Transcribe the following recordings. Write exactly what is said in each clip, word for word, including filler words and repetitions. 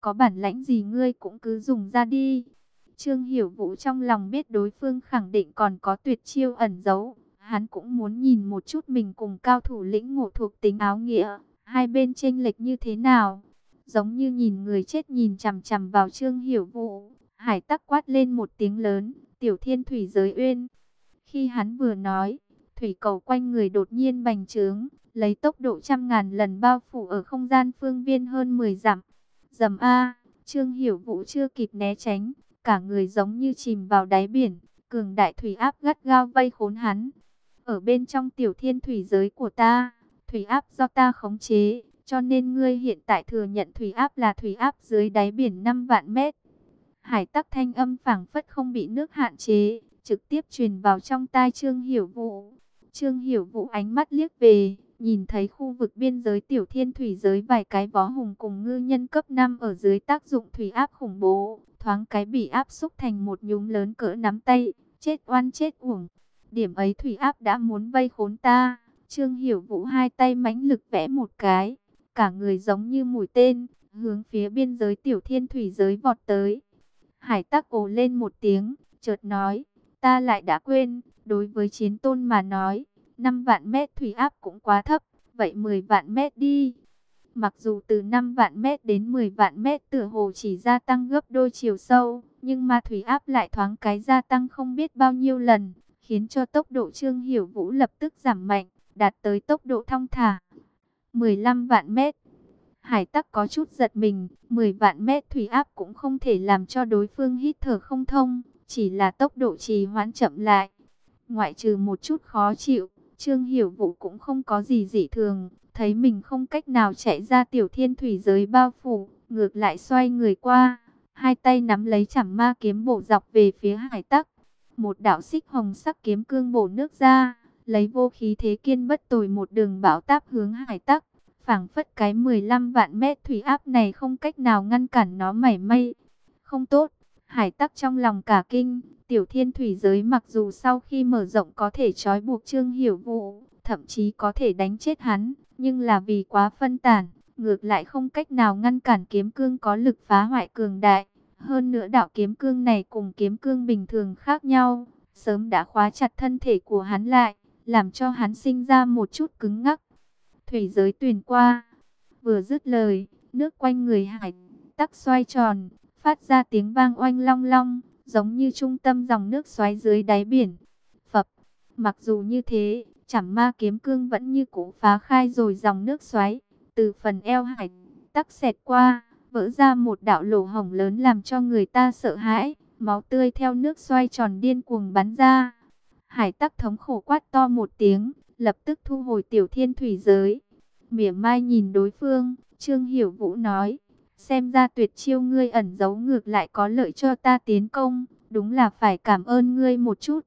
có bản lãnh gì ngươi cũng cứ dùng ra đi. Trương Hiểu Vũ trong lòng biết đối phương khẳng định còn có tuyệt chiêu ẩn giấu. Hắn cũng muốn nhìn một chút mình cùng cao thủ lĩnh ngộ thuộc tính áo nghĩa. Hai bên chênh lệch như thế nào? Giống như nhìn người chết nhìn chằm chằm vào Trương Hiểu Vũ. Hải Tắc quát lên một tiếng lớn, Tiểu Thiên Thủy Giới Uyên. Khi hắn vừa nói, thủy cầu quanh người đột nhiên bành trướng, lấy tốc độ trăm ngàn lần bao phủ ở không gian phương viên hơn mười dặm. Dầm a, Trương Hiểu Vũ chưa kịp né tránh, cả người giống như chìm vào đáy biển, cường đại thủy áp gắt gao vây khốn hắn. Ở bên trong Tiểu Thiên Thủy Giới của ta, thủy áp do ta khống chế, cho nên ngươi hiện tại thừa nhận thủy áp là thủy áp dưới đáy biển năm vạn mét. Hải Tắc thanh âm phảng phất không bị nước hạn chế, trực tiếp truyền vào trong tai Trương Hiểu Vũ. Trương Hiểu Vũ ánh mắt liếc về, nhìn thấy khu vực biên giới Tiểu Thiên Thủy Giới vài cái võ hùng cùng ngư nhân cấp năm ở dưới tác dụng thủy áp khủng bố, thoáng cái bị áp xúc thành một nhúm lớn cỡ nắm tay, chết oan chết uổng. Điểm ấy thủy áp đã muốn vây khốn ta. Trương Hiểu Vũ hai tay mãnh lực vẽ một cái, cả người giống như mũi tên, hướng phía biên giới Tiểu Thiên Thủy Giới vọt tới. Hải Tắc ồ lên một tiếng, chợt nói, ta lại đã quên, đối với chiến tôn mà nói, năm vạn mét thủy áp cũng quá thấp, vậy mười vạn mét đi. Mặc dù từ năm vạn mét đến mười vạn mét tựa hồ chỉ gia tăng gấp đôi chiều sâu, nhưng mà thủy áp lại thoáng cái gia tăng không biết bao nhiêu lần, khiến cho tốc độ Trương Hiểu Vũ lập tức giảm mạnh, đạt tới tốc độ thong thả. mười lăm vạn mét. Hải Tắc có chút giật mình, mười vạn mét thủy áp cũng không thể làm cho đối phương hít thở không thông, chỉ là tốc độ trì hoãn chậm lại. Ngoại trừ một chút khó chịu, Trương Hiểu Vũ cũng không có gì dị thường, thấy mình không cách nào chạy ra Tiểu Thiên Thủy Giới bao phủ, ngược lại xoay người qua, hai tay nắm lấy chảm ma kiếm bổ dọc về phía Hải Tắc. Một đạo xích hồng sắc kiếm cương bổ nước ra, lấy vô khí thế kiên bất tồi một đường bão táp hướng Hải Tắc. Phảng phất cái mười lăm vạn mét thủy áp này không cách nào ngăn cản nó mảy may. Không tốt, Hải Tắc trong lòng cả kinh, Tiểu Thiên Thủy Giới mặc dù sau khi mở rộng có thể trói buộc Trương Hiểu Vũ, thậm chí có thể đánh chết hắn, nhưng là vì quá phân tán, ngược lại không cách nào ngăn cản kiếm cương có lực phá hoại cường đại. Hơn nữa đạo kiếm cương này cùng kiếm cương bình thường khác nhau, sớm đã khóa chặt thân thể của hắn lại, làm cho hắn sinh ra một chút cứng ngắc. Thủy giới tuyền qua. Vừa dứt lời, nước quanh người Hải Tắc xoay tròn, phát ra tiếng vang oanh long long, giống như trung tâm dòng nước xoáy dưới đáy biển. Phập, mặc dù như thế, chảm ma kiếm cương vẫn như cũ phá khai rồi dòng nước xoáy, từ phần eo Hải Tắc xẹt qua, vỡ ra một đạo lỗ hổng lớn làm cho người ta sợ hãi, máu tươi theo nước xoay tròn điên cuồng bắn ra. Hải Tắc thống khổ quát to một tiếng, lập tức thu hồi Tiểu Thiên Thủy Giới. Mỉa mai nhìn đối phương, Trương Hiểu Vũ nói, xem ra tuyệt chiêu ngươi ẩn giấu ngược lại có lợi cho ta tiến công, đúng là phải cảm ơn ngươi một chút.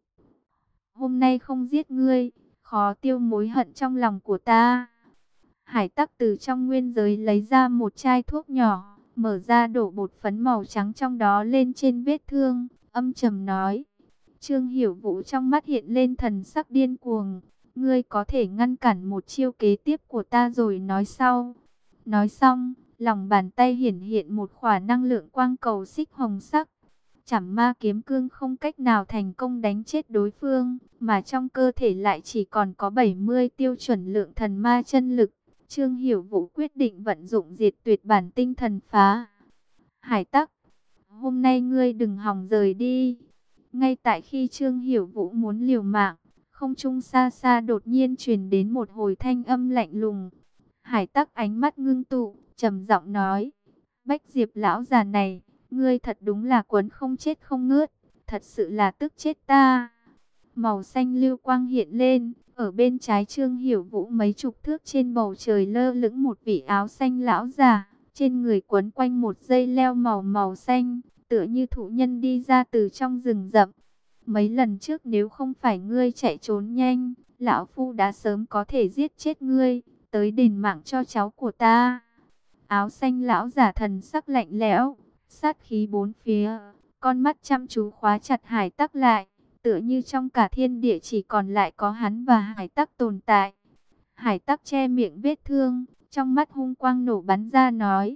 Hôm nay không giết ngươi, khó tiêu mối hận trong lòng của ta. Hải Tắc từ trong nguyên giới lấy ra một chai thuốc nhỏ, mở ra đổ bột phấn màu trắng trong đó lên trên vết thương, âm trầm nói. Trương Hiểu Vũ trong mắt hiện lên thần sắc điên cuồng. Ngươi có thể ngăn cản một chiêu kế tiếp của ta rồi nói sau. Nói xong, lòng bàn tay hiển hiện một khỏa năng lượng quang cầu xích hồng sắc. Chảm ma kiếm cương không cách nào thành công đánh chết đối phương, mà trong cơ thể lại chỉ còn có bảy mươi tiêu chuẩn lượng thần ma chân lực. Trương Hiểu Vũ quyết định vận dụng diệt tuyệt bản tinh thần phá. Hải Tắc, hôm nay ngươi đừng hòng rời đi. Ngay tại khi Trương Hiểu Vũ muốn liều mạng, không trung xa xa đột nhiên truyền đến một hồi thanh âm lạnh lùng. Hải Tắc ánh mắt ngưng tụ, trầm giọng nói, Bách Diệp lão già này, ngươi thật đúng là quấn không chết không ngớt, thật sự là tức chết ta. Màu xanh lưu quang hiện lên, ở bên trái Trương Hiểu Vũ mấy chục thước trên bầu trời lơ lửng một vị áo xanh lão già, trên người quấn quanh một dây leo màu màu xanh, tựa như thụ nhân đi ra từ trong rừng rậm. Mấy lần trước nếu không phải ngươi chạy trốn nhanh, lão phu đã sớm có thể giết chết ngươi, tới đền mạng cho cháu của ta. Áo xanh lão giả thần sắc lạnh lẽo, sát khí bốn phía, con mắt chăm chú khóa chặt Hải Tắc lại, tựa như trong cả thiên địa chỉ còn lại có hắn và Hải Tắc tồn tại. Hải Tắc che miệng vết thương, trong mắt hung quang nổ bắn ra nói,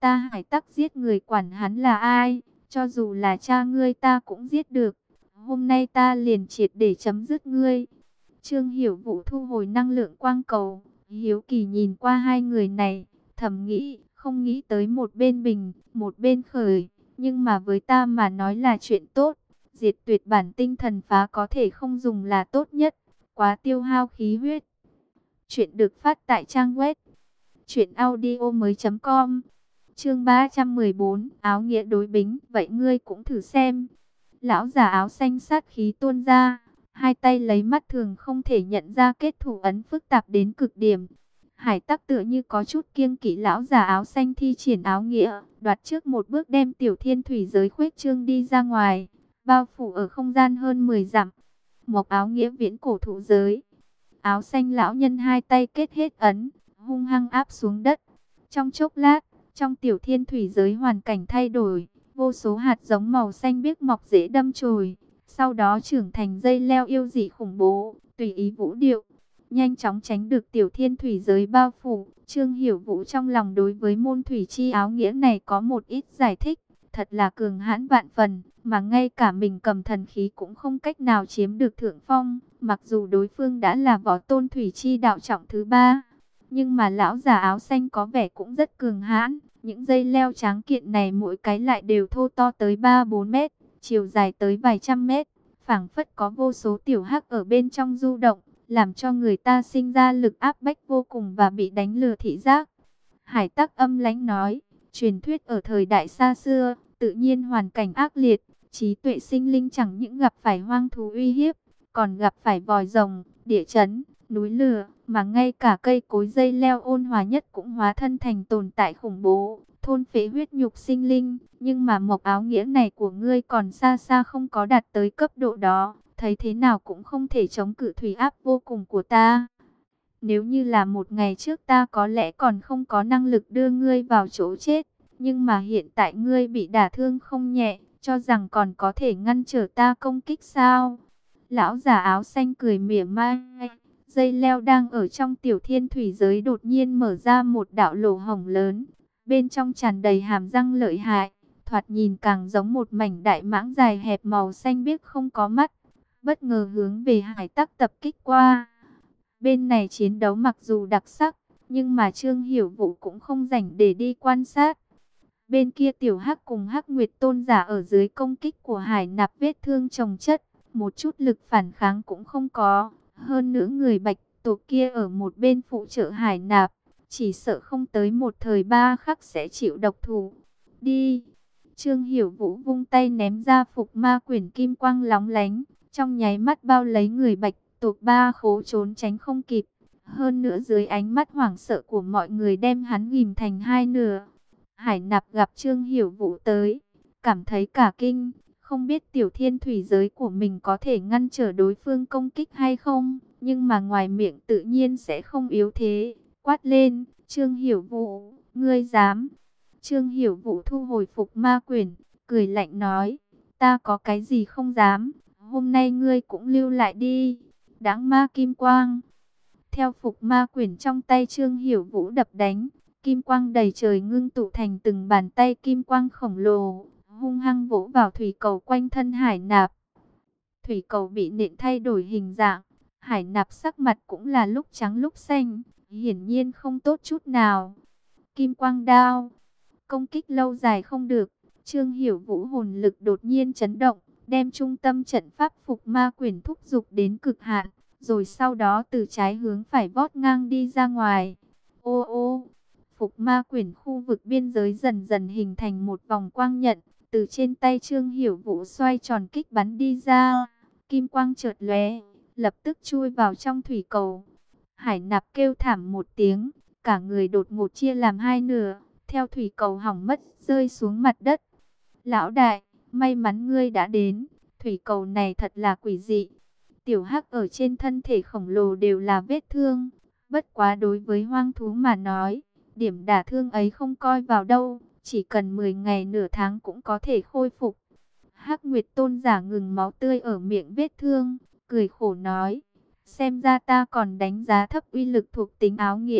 Ta Hải Tắc giết người quản hắn là ai? Cho dù là cha ngươi ta cũng giết được. Hôm nay ta liền triệt để chấm dứt ngươi. Trương Hiểu Vũ thu hồi năng lượng quang cầu, hiếu kỳ nhìn qua hai người này, thầm nghĩ, không nghĩ tới một bên bình, một bên khởi, nhưng mà với ta mà nói là chuyện tốt. Diệt tuyệt bản tinh thần phá có thể không dùng là tốt nhất, quá tiêu hao khí huyết. Chuyện được phát tại trang web truyện audio mới.com. Chương ba trăm mười bốn, áo nghĩa đối bính, vậy ngươi cũng thử xem. Lão già áo xanh sát khí tuôn ra, hai tay lấy mắt thường không thể nhận ra kết thủ ấn phức tạp đến cực điểm. Hải Tắc tựa như có chút kiêng kỵ lão già áo xanh thi triển áo nghĩa, đoạt trước một bước đem tiểu thiên thủy giới khuếch trương đi ra ngoài, bao phủ ở không gian hơn mười dặm. Một áo nghĩa viễn cổ thụ giới. Áo xanh lão nhân hai tay kết hết ấn, hung hăng áp xuống đất. Trong chốc lát, trong tiểu thiên thủy giới hoàn cảnh thay đổi, vô số hạt giống màu xanh biếc mọc rễ đâm chồi, sau đó trưởng thành dây leo yêu dị khủng bố, tùy ý vũ điệu, nhanh chóng tránh được tiểu thiên thủy giới bao phủ. Trương Hiểu Vũ trong lòng đối với môn thủy chi áo nghĩa này có một ít giải thích, thật là cường hãn vạn phần, mà ngay cả mình cầm thần khí cũng không cách nào chiếm được thượng phong, mặc dù đối phương đã là võ tôn thủy chi đạo trọng thứ ba. Nhưng mà lão già áo xanh có vẻ cũng rất cường hãn. Những dây leo tráng kiện này mỗi cái lại đều thô to tới ba bốn mét, chiều dài tới vài trăm mét. Phảng phất có vô số tiểu hắc ở bên trong du động, làm cho người ta sinh ra lực áp bách vô cùng và bị đánh lừa thị giác. Hải Tắc âm lãnh nói, truyền thuyết ở thời đại xa xưa, tự nhiên hoàn cảnh ác liệt, trí tuệ sinh linh chẳng những gặp phải hoang thú uy hiếp, còn gặp phải vòi rồng, địa chấn, núi lửa, mà ngay cả cây cối dây leo ôn hòa nhất cũng hóa thân thành tồn tại khủng bố, thôn phệ huyết nhục sinh linh. Nhưng mà mộc áo nghĩa này của ngươi còn xa xa không có đạt tới cấp độ đó, thấy thế nào cũng không thể chống cự thủy áp vô cùng của ta. Nếu như là một ngày trước ta có lẽ còn không có năng lực đưa ngươi vào chỗ chết, nhưng mà hiện tại ngươi bị đả thương không nhẹ, cho rằng còn có thể ngăn trở ta công kích sao? Lão già áo xanh cười mỉa mai. Dây leo đang ở trong tiểu thiên thủy giới đột nhiên mở ra một đạo lỗ hổng lớn, bên trong tràn đầy hàm răng lợi hại, thoạt nhìn càng giống một mảnh đại mãng dài hẹp màu xanh biếc không có mắt, bất ngờ hướng về Hải Tắc tập kích qua. Bên này chiến đấu mặc dù đặc sắc, nhưng mà Trương Hiểu Vũ cũng không rảnh để đi quan sát. Bên kia tiểu hắc cùng hắc nguyệt tôn giả ở dưới công kích của Hải Nạp vết thương chồng chất, một chút lực phản kháng cũng không có. Hơn nữa người bạch tổ kia ở một bên phụ trợ Hải Nạp, chỉ sợ không tới một thời ba khắc sẽ chịu độc thủ. Đi! Trương Hiểu Vũ vung tay ném ra phục ma quyển kim quang lóng lánh, trong nháy mắt bao lấy người bạch tổ ba khố trốn tránh không kịp. Hơn nữa dưới ánh mắt hoảng sợ của mọi người đem hắn ghìm thành hai nửa. Hải Nạp gặp Trương Hiểu Vũ tới, cảm thấy cả kinh. Không biết tiểu thiên thủy giới của mình có thể ngăn trở đối phương công kích hay không, nhưng mà ngoài miệng tự nhiên sẽ không yếu thế. Quát lên, Trương Hiểu Vũ, ngươi dám? Trương Hiểu Vũ thu hồi phục ma quyển, cười lạnh nói, ta có cái gì không dám, hôm nay ngươi cũng lưu lại đi. Đáng ma kim quang. Theo phục ma quyển trong tay Trương Hiểu Vũ đập đánh, kim quang đầy trời ngưng tụ thành từng bàn tay kim quang khổng lồ, hung hăng vỗ vào thủy cầu quanh thân Hải Nạp. Thủy cầu bị nện thay đổi hình dạng, Hải Nạp sắc mặt cũng là lúc trắng lúc xanh, hiển nhiên không tốt chút nào. Kim quang đao, công kích lâu dài không được, Trương Hiểu Vũ hồn lực đột nhiên chấn động, đem trung tâm trận pháp phục ma quyển thúc dục đến cực hạn, rồi sau đó từ trái hướng phải vót ngang đi ra ngoài. Ô ô, phục ma quyển khu vực biên giới dần dần hình thành một vòng quang nhận, từ trên tay Trương Hiểu Vũ xoay tròn kích bắn đi ra, kim quang chợt lóe, lập tức chui vào trong thủy cầu. Hải Nạp kêu thảm một tiếng, cả người đột ngột chia làm hai nửa, theo thủy cầu hỏng mất rơi xuống mặt đất. Lão đại, may mắn ngươi đã đến, thủy cầu này thật là quỷ dị. Tiểu hắc ở trên thân thể khổng lồ đều là vết thương, bất quá đối với hoang thú mà nói, điểm đả thương ấy không coi vào đâu, chỉ cần mười ngày nửa tháng cũng có thể khôi phục. Hắc Nguyệt tôn giả ngừng máu tươi ở miệng vết thương, cười khổ nói, xem ra ta còn đánh giá thấp uy lực thuộc tính áo nghĩa,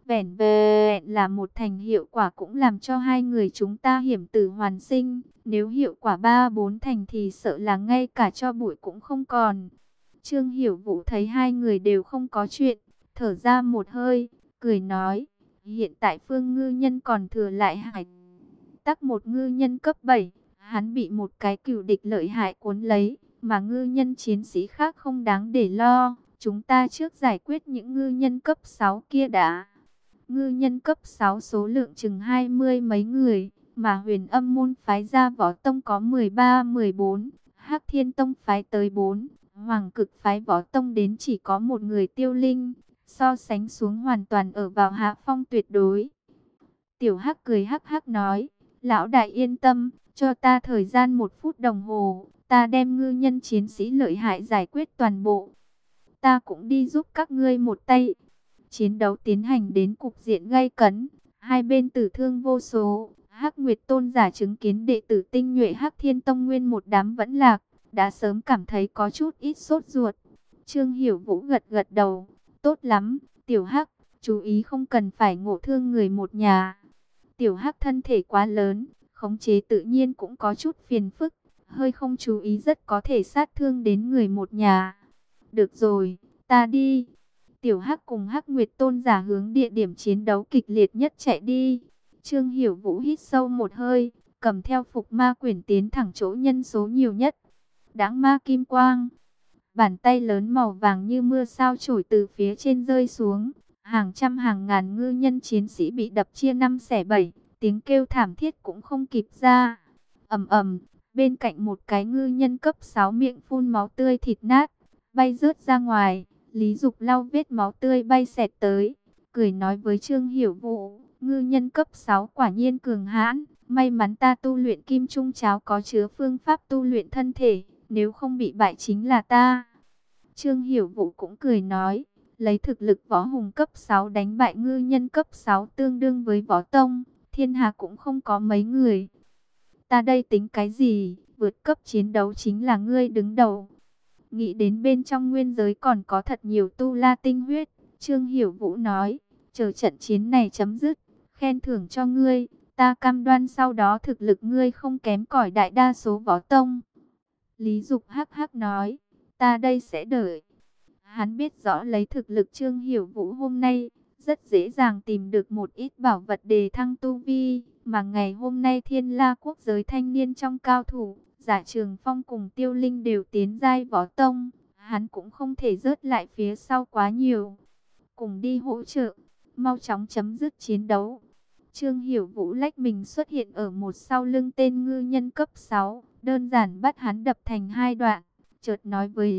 Vẻn vẹn là một thành hiệu quả cũng làm cho hai người chúng ta hiểm tử hoàn sinh. Nếu hiệu quả ba bốn thành thì sợ là ngay cả cho bụi cũng không còn. Trương Hiểu Vũ thấy hai người đều không có chuyện, thở ra một hơi, cười nói, hiện tại Phương ngư nhân còn thừa lại hải tắc một ngư nhân cấp bảy, hắn bị một cái cừu địch lợi hại cuốn lấy, mà ngư nhân chiến sĩ khác không đáng để lo, chúng ta trước giải quyết những ngư nhân cấp sáu kia đã. Ngư nhân cấp sáu số lượng chừng hai mươi mấy người, mà Huyền Âm môn phái ra võ tông có mười ba mười bốn, Hắc Thiên tông phái tới bốn, Hoàng Cực phái võ tông đến chỉ có một người Tiêu Linh, so sánh xuống hoàn toàn ở vào hạ phong tuyệt đối. Tiểu Hắc cười hắc hắc nói, lão đại yên tâm, cho ta thời gian một phút đồng hồ, ta đem ngư nhân chiến sĩ lợi hại giải quyết toàn bộ. Ta cũng đi giúp các ngươi một tay. Chiến đấu tiến hành đến cục diện gay cấn, hai bên tử thương vô số. Hắc Nguyệt Tôn giả chứng kiến đệ tử tinh nhuệ Hắc Thiên Tông nguyên một đám vẫn lạc, đã sớm cảm thấy có chút ít sốt ruột. Trương Hiểu Vũ gật gật đầu, tốt lắm, Tiểu Hắc, chú ý không cần phải ngộ thương người một nhà. Tiểu Hắc thân thể quá lớn, khống chế tự nhiên cũng có chút phiền phức, hơi không chú ý rất có thể sát thương đến người một nhà. Được rồi, ta đi. Tiểu Hắc cùng Hắc Nguyệt Tôn giả hướng địa điểm chiến đấu kịch liệt nhất chạy đi. Trương Hiểu Vũ hít sâu một hơi, cầm theo phục ma quyển tiến thẳng chỗ nhân số nhiều nhất. Đãng ma kim quang. Bàn tay lớn màu vàng như mưa sao chổi từ phía trên rơi xuống. Hàng trăm hàng ngàn ngư nhân chiến sĩ bị đập chia năm xẻ bảy, tiếng kêu thảm thiết cũng không kịp ra. Ầm ầm, bên cạnh một cái ngư nhân cấp sáu miệng phun máu tươi thịt nát, bay rớt ra ngoài. Lý Dục lau vết máu tươi bay xẹt tới, cười nói với Trương Hiểu Vũ, ngư nhân cấp sáu quả nhiên cường hãn, may mắn ta tu luyện kim trung cháo có chứa phương pháp tu luyện thân thể, nếu không bị bại chính là ta. Trương Hiểu Vũ cũng cười nói, lấy thực lực võ hùng cấp sáu đánh bại ngư nhân cấp sáu tương đương với võ tông, thiên hạ cũng không có mấy người. Ta đây tính cái gì, vượt cấp chiến đấu chính là ngươi đứng đầu. Nghĩ đến bên trong nguyên giới còn có thật nhiều tu la tinh huyết, Trương Hiểu Vũ nói, chờ trận chiến này chấm dứt, khen thưởng cho ngươi, ta cam đoan sau đó thực lực ngươi không kém cỏi đại đa số võ tông. Lý Dục hắc hắc nói, ta đây sẽ đợi. Hắn biết rõ lấy thực lực Trương Hiểu Vũ hôm nay, rất dễ dàng tìm được một ít bảo vật đề thăng tu vi, mà ngày hôm nay Thiên La quốc giới thanh niên trong cao thủ, Giả Trường Phong cùng Tiêu Linh đều tiến giai võ tông, hắn cũng không thể rớt lại phía sau quá nhiều. Cùng đi hỗ trợ, mau chóng chấm dứt chiến đấu. Trương Hiểu Vũ lách mình xuất hiện ở một sau lưng tên ngư nhân cấp sáu, đơn giản bắt hắn đập thành hai đoạn, chợt nói với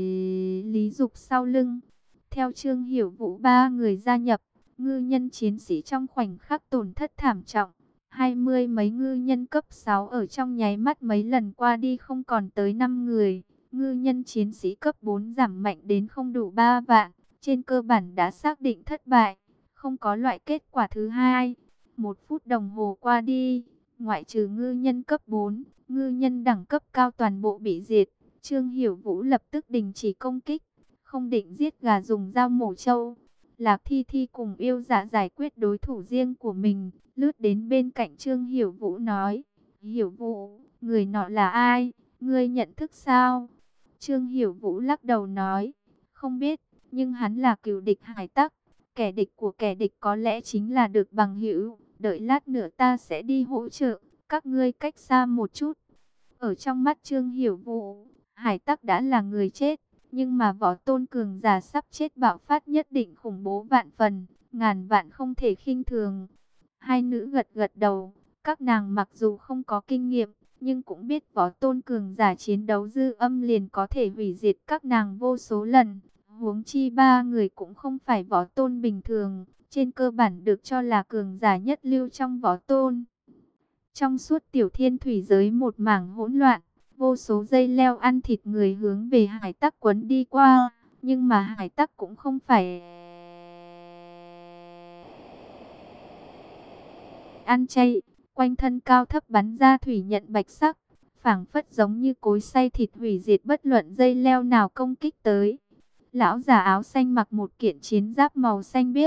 Lý Dục sau lưng. Theo Trương Hiểu Vũ ba người gia nhập, ngư nhân chiến sĩ trong khoảnh khắc tổn thất thảm trọng. Hai mươi mấy ngư nhân cấp sáu ở trong nháy mắt mấy lần qua đi không còn tới năm người. Ngư nhân chiến sĩ cấp bốn giảm mạnh đến không đủ ba vạn. Trên cơ bản đã xác định thất bại. Không có loại kết quả thứ hai. Một phút đồng hồ qua đi. Ngoại trừ ngư nhân cấp bốn, ngư nhân đẳng cấp cao toàn bộ bị diệt. Trương Hiểu Vũ lập tức đình chỉ công kích. Không định giết gà dùng dao mổ trâu. Lạc Thi Thi cùng yêu dạ giải quyết đối thủ riêng của mình, lướt đến bên cạnh Trương Hiểu Vũ nói, Hiểu Vũ, người nọ là ai, ngươi nhận thức sao? Trương Hiểu Vũ lắc đầu nói, không biết, nhưng hắn là cừu địch hải tắc, kẻ địch của kẻ địch có lẽ chính là được bằng hữu, đợi lát nữa ta sẽ đi hỗ trợ, các ngươi cách xa một chút. Ở trong mắt Trương Hiểu Vũ, hải tắc đã là người chết. Nhưng mà võ tôn cường giả sắp chết bạo phát nhất định khủng bố vạn phần, ngàn vạn không thể khinh thường. Hai nữ gật gật đầu, các nàng mặc dù không có kinh nghiệm, nhưng cũng biết võ tôn cường giả chiến đấu dư âm liền có thể hủy diệt các nàng vô số lần. Huống chi ba người cũng không phải võ tôn bình thường, trên cơ bản được cho là cường giả nhất lưu trong võ tôn. Trong suốt tiểu thiên thủy giới một mảng hỗn loạn. Vô số dây leo ăn thịt người hướng về hải tắc quấn đi qua, nhưng mà hải tắc cũng không phải ăn chay, quanh thân cao thấp bắn ra thủy nhận bạch sắc, phảng phất giống như cối xay thịt hủy diệt bất luận dây leo nào công kích tới. Lão già áo xanh mặc một kiện chiến giáp màu xanh biếc,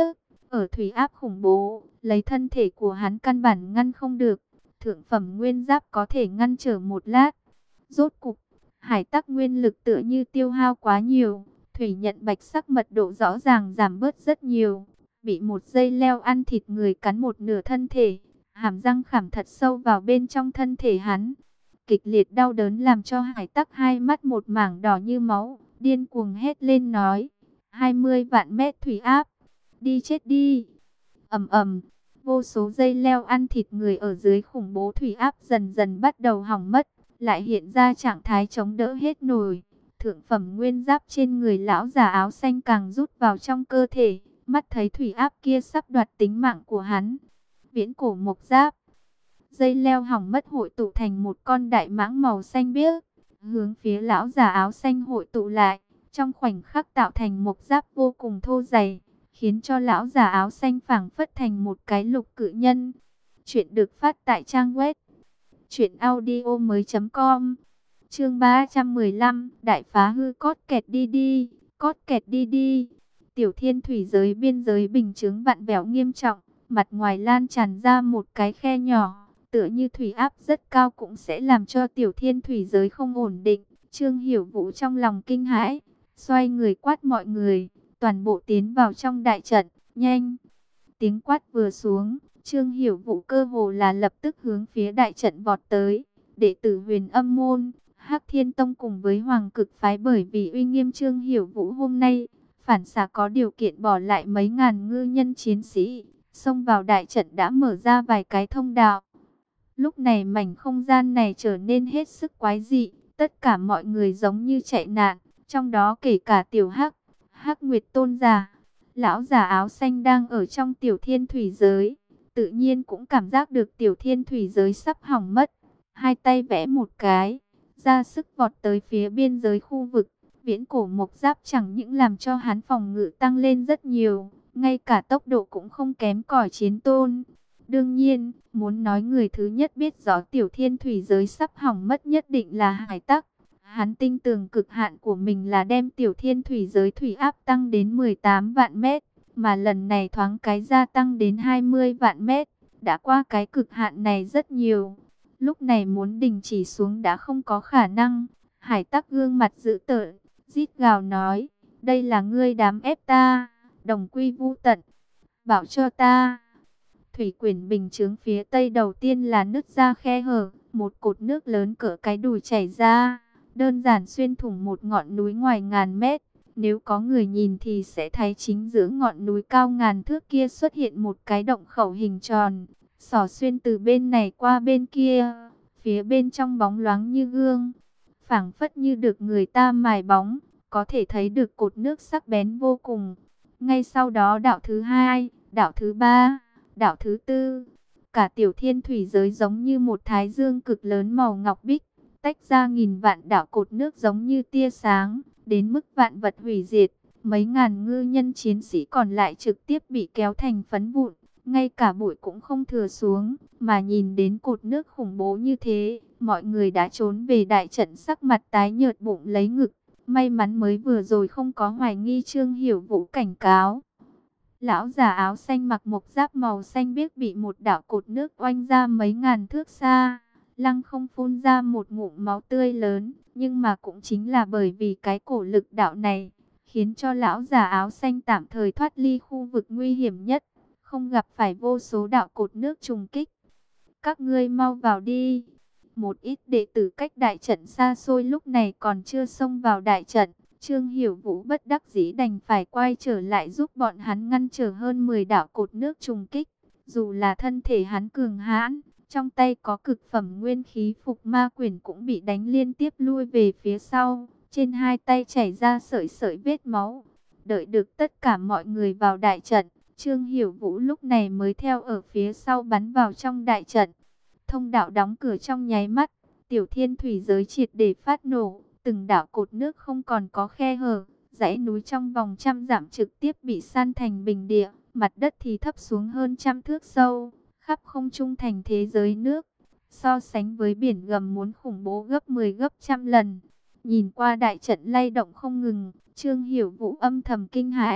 ở thủy áp khủng bố, lấy thân thể của hắn căn bản ngăn không được. Thượng phẩm nguyên giáp có thể ngăn trở một lát. Rốt cục, hải tắc nguyên lực tựa như tiêu hao quá nhiều. Thủy nhận bạch sắc mật độ rõ ràng giảm bớt rất nhiều. Bị một dây leo ăn thịt người cắn một nửa thân thể. Hàm răng khảm thật sâu vào bên trong thân thể hắn. Kịch liệt đau đớn làm cho hải tắc hai mắt một mảng đỏ như máu. Điên cuồng hét lên nói. hai mươi vạn mét thủy áp. Đi chết đi. Ầm ầm. Vô số dây leo ăn thịt người ở dưới khủng bố thủy áp dần dần bắt đầu hỏng mất. Lại hiện ra trạng thái chống đỡ hết nổi. Thượng phẩm nguyên giáp trên người lão già áo xanh càng rút vào trong cơ thể. Mắt thấy thủy áp kia sắp đoạt tính mạng của hắn. Viễn cổ mộc giáp. Dây leo hỏng mất hội tụ thành một con đại mãng màu xanh biếc. Hướng phía lão già áo xanh hội tụ lại. Trong khoảnh khắc tạo thành mộc giáp vô cùng thô dày. Khiến cho lão già áo xanh phảng phất thành một cái lục cự nhân. Chuyện được phát tại trang web truyện audio mới chấm com. Chương ba trăm mười lăm, đại phá hư cốt kẹt đi đi, cốt kẹt đi đi. Tiểu thiên thủy giới biên giới bình chứng vặn vẹo nghiêm trọng, mặt ngoài lan tràn ra một cái khe nhỏ, tựa như thủy áp rất cao cũng sẽ làm cho tiểu thiên thủy giới không ổn định. Trương Hiểu Vũ trong lòng kinh hãi, xoay người quát mọi người, toàn bộ tiến vào trong đại trận, nhanh. Tiếng quát vừa xuống, Trương Hiểu Vũ cơ hồ là lập tức hướng phía đại trận vọt tới. Đệ tử Huyền Âm môn, Hắc Thiên Tông cùng với Hoàng Cực phái bởi vì uy nghiêm Trương Hiểu Vũ hôm nay, phản xạ có điều kiện bỏ lại mấy ngàn ngư nhân chiến sĩ, xông vào đại trận đã mở ra vài cái thông đạo. Lúc này mảnh không gian này trở nên hết sức quái dị, tất cả mọi người giống như chạy nạn, trong đó kể cả Tiểu Hắc, Hắc Nguyệt Tôn giả. Lão già áo xanh đang ở trong tiểu thiên thủy giới, tự nhiên cũng cảm giác được tiểu thiên thủy giới sắp hỏng mất. Hai tay vẽ một cái, ra sức vọt tới phía biên giới khu vực. Viễn cổ mộc giáp chẳng những làm cho hắn phòng ngự tăng lên rất nhiều, ngay cả tốc độ cũng không kém cỏi chiến tôn. Đương nhiên, muốn nói người thứ nhất biết rõ tiểu thiên thủy giới sắp hỏng mất nhất định là hải tắc. Hắn tin tưởng cực hạn của mình là đem tiểu thiên thủy giới thủy áp tăng đến mười tám vạn mét, mà lần này thoáng cái gia tăng đến hai mươi vạn mét, đã qua cái cực hạn này rất nhiều. Lúc này muốn đình chỉ xuống đã không có khả năng. Hải tắc gương mặt dữ tợn, rít gào nói, đây là ngươi đám ép ta, đồng quy vu tận, bảo cho ta. Thủy quyển bình chướng phía tây đầu tiên là nứt ra khe hở, một cột nước lớn cỡ cái đùi chảy ra, đơn giản xuyên thủng một ngọn núi ngoài ngàn mét. Nếu có người nhìn thì sẽ thấy chính giữa ngọn núi cao ngàn thước kia xuất hiện một cái động khẩu hình tròn, xỏ xuyên từ bên này qua bên kia, phía bên trong bóng loáng như gương, phảng phất như được người ta mài bóng, có thể thấy được cột nước sắc bén vô cùng. Ngay sau đó đạo thứ hai, đạo thứ ba, đạo thứ tư, cả tiểu thiên thủy giới giống như một thái dương cực lớn màu ngọc bích, tách ra nghìn vạn đạo cột nước giống như tia sáng, đến mức vạn vật hủy diệt. Mấy ngàn ngư nhân chiến sĩ còn lại trực tiếp bị kéo thành phấn vụn, ngay cả bụi cũng không thừa xuống. Mà nhìn đến cột nước khủng bố như thế, mọi người đã trốn về đại trận sắc mặt tái nhợt bụng lấy ngực. May mắn mới vừa rồi không có hoài nghi Trương Hiểu Vũ cảnh cáo. Lão già áo xanh mặc mộc giáp màu xanh biếc bị một đạo cột nước oanh ra mấy ngàn thước xa, lăng không phun ra một ngụm máu tươi lớn. Nhưng mà cũng chính là bởi vì cái cổ lực đạo này, khiến cho lão già áo xanh tạm thời thoát ly khu vực nguy hiểm nhất, không gặp phải vô số đạo cột nước trùng kích. Các ngươi mau vào đi. Một ít đệ tử cách đại trận xa xôi lúc này còn chưa xông vào đại trận. Trương Hiểu Vũ bất đắc dĩ đành phải quay trở lại giúp bọn hắn ngăn trở hơn mười đạo cột nước trùng kích. Dù là thân thể hắn cường hãn, trong tay có cực phẩm nguyên khí phục ma quyển cũng bị đánh liên tiếp lui về phía sau. Trên hai tay chảy ra sợi sợi vết máu. Đợi được tất cả mọi người vào đại trận, Trương Hiểu Vũ lúc này mới theo ở phía sau bắn vào trong đại trận. Thông đạo đóng cửa trong nháy mắt, tiểu thiên thủy giới triệt để phát nổ. Từng đạo cột nước không còn có khe hở, dãy núi trong vòng trăm dặm trực tiếp bị san thành bình địa, mặt đất thì thấp xuống hơn trăm thước sâu, khắp không trung thành thế giới nước. So sánh với biển gầm muốn khủng bố gấp mười gấp trăm lần. Nhìn qua đại trận lay động không ngừng, Trương Hiểu Vũ âm thầm kinh hãi,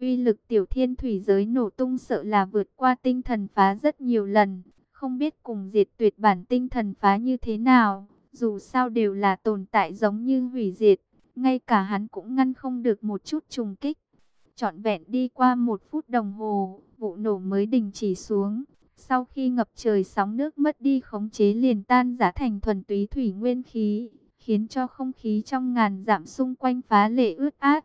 Uy lực tiểu thiên thủy giới nổ tung sợ là vượt qua tinh thần phá rất nhiều lần. Không biết cùng diệt tuyệt bản tinh thần phá như thế nào. Dù sao đều là tồn tại giống như hủy diệt. Ngay cả hắn cũng ngăn không được một chút trùng kích. Trọn vẹn đi qua một phút đồng hồ, vụ nổ mới đình chỉ xuống. Sau khi ngập trời sóng nước mất đi khống chế liền tan rã thành thuần túy thủy nguyên khí, khiến cho không khí trong ngàn dặm xung quanh phá lệ ướt át.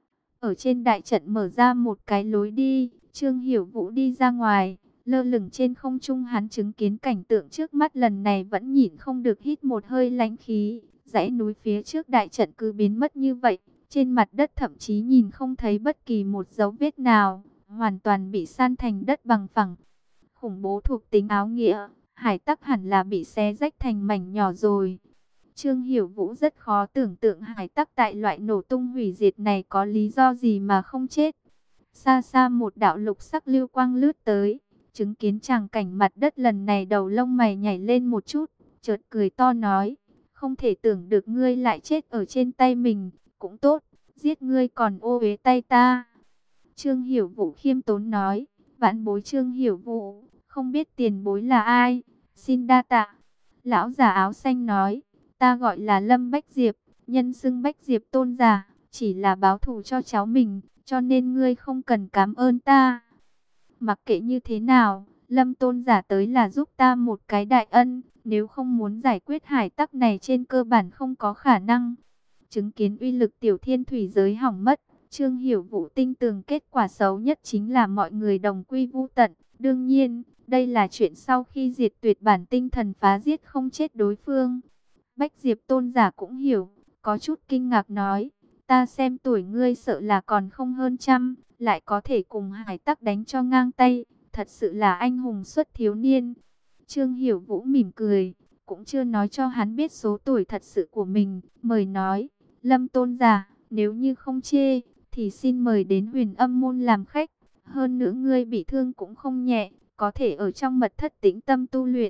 Ở trên đại trận mở ra một cái lối đi, Trương Hiểu Vũ đi ra ngoài, lơ lửng trên không trung, hắn chứng kiến cảnh tượng trước mắt lần này vẫn nhịn không được hít một hơi lãnh khí. Dãy núi phía trước đại trận cứ biến mất như vậy, trên mặt đất thậm chí nhìn không thấy bất kỳ một dấu vết nào, hoàn toàn bị san thành đất bằng phẳng. Khủng bố thuộc tính áo nghĩa, hải tắc hẳn là bị xé rách thành mảnh nhỏ rồi. Trương Hiểu Vũ rất khó tưởng tượng hải tắc tại loại nổ tung hủy diệt này có lý do gì mà không chết. Xa xa một đạo lục sắc lưu quang lướt tới, chứng kiến tràng cảnh mặt đất lần này đầu lông mày nhảy lên một chút, chợt cười to nói, không thể tưởng được ngươi lại chết ở trên tay mình, cũng tốt, giết ngươi còn ô uế tay ta. Trương Hiểu Vũ khiêm tốn nói, vãn bối Trương Hiểu Vũ, không biết tiền bối là ai, xin đa tạ. Lão già áo xanh nói, ta gọi là Lâm Bách Diệp, nhân xưng Bách Diệp tôn giả, chỉ là báo thù cho cháu mình, cho nên ngươi không cần cảm ơn ta. Mặc kệ như thế nào, Lâm tôn giả tới là giúp ta một cái đại ân, nếu không muốn giải quyết hải tắc này trên cơ bản không có khả năng. Chứng kiến uy lực tiểu thiên thủy giới hỏng mất, Trương Hiểu Vũ tinh tường kết quả xấu nhất chính là mọi người đồng quy vu tận. Đương nhiên, đây là chuyện sau khi diệt tuyệt bản tinh thần phá giết không chết đối phương. Bách Diệp tôn giả cũng hiểu, có chút kinh ngạc nói, ta xem tuổi ngươi sợ là còn không hơn trăm, lại có thể cùng hải tắc đánh cho ngang tay, thật sự là anh hùng xuất thiếu niên. Trương Hiểu Vũ mỉm cười, cũng chưa nói cho hắn biết số tuổi thật sự của mình, mời nói, Lâm tôn giả, nếu như không chê, thì xin mời đến Huyền Âm môn làm khách, hơn nữa ngươi bị thương cũng không nhẹ, có thể ở trong mật thất tĩnh tâm tu luyện.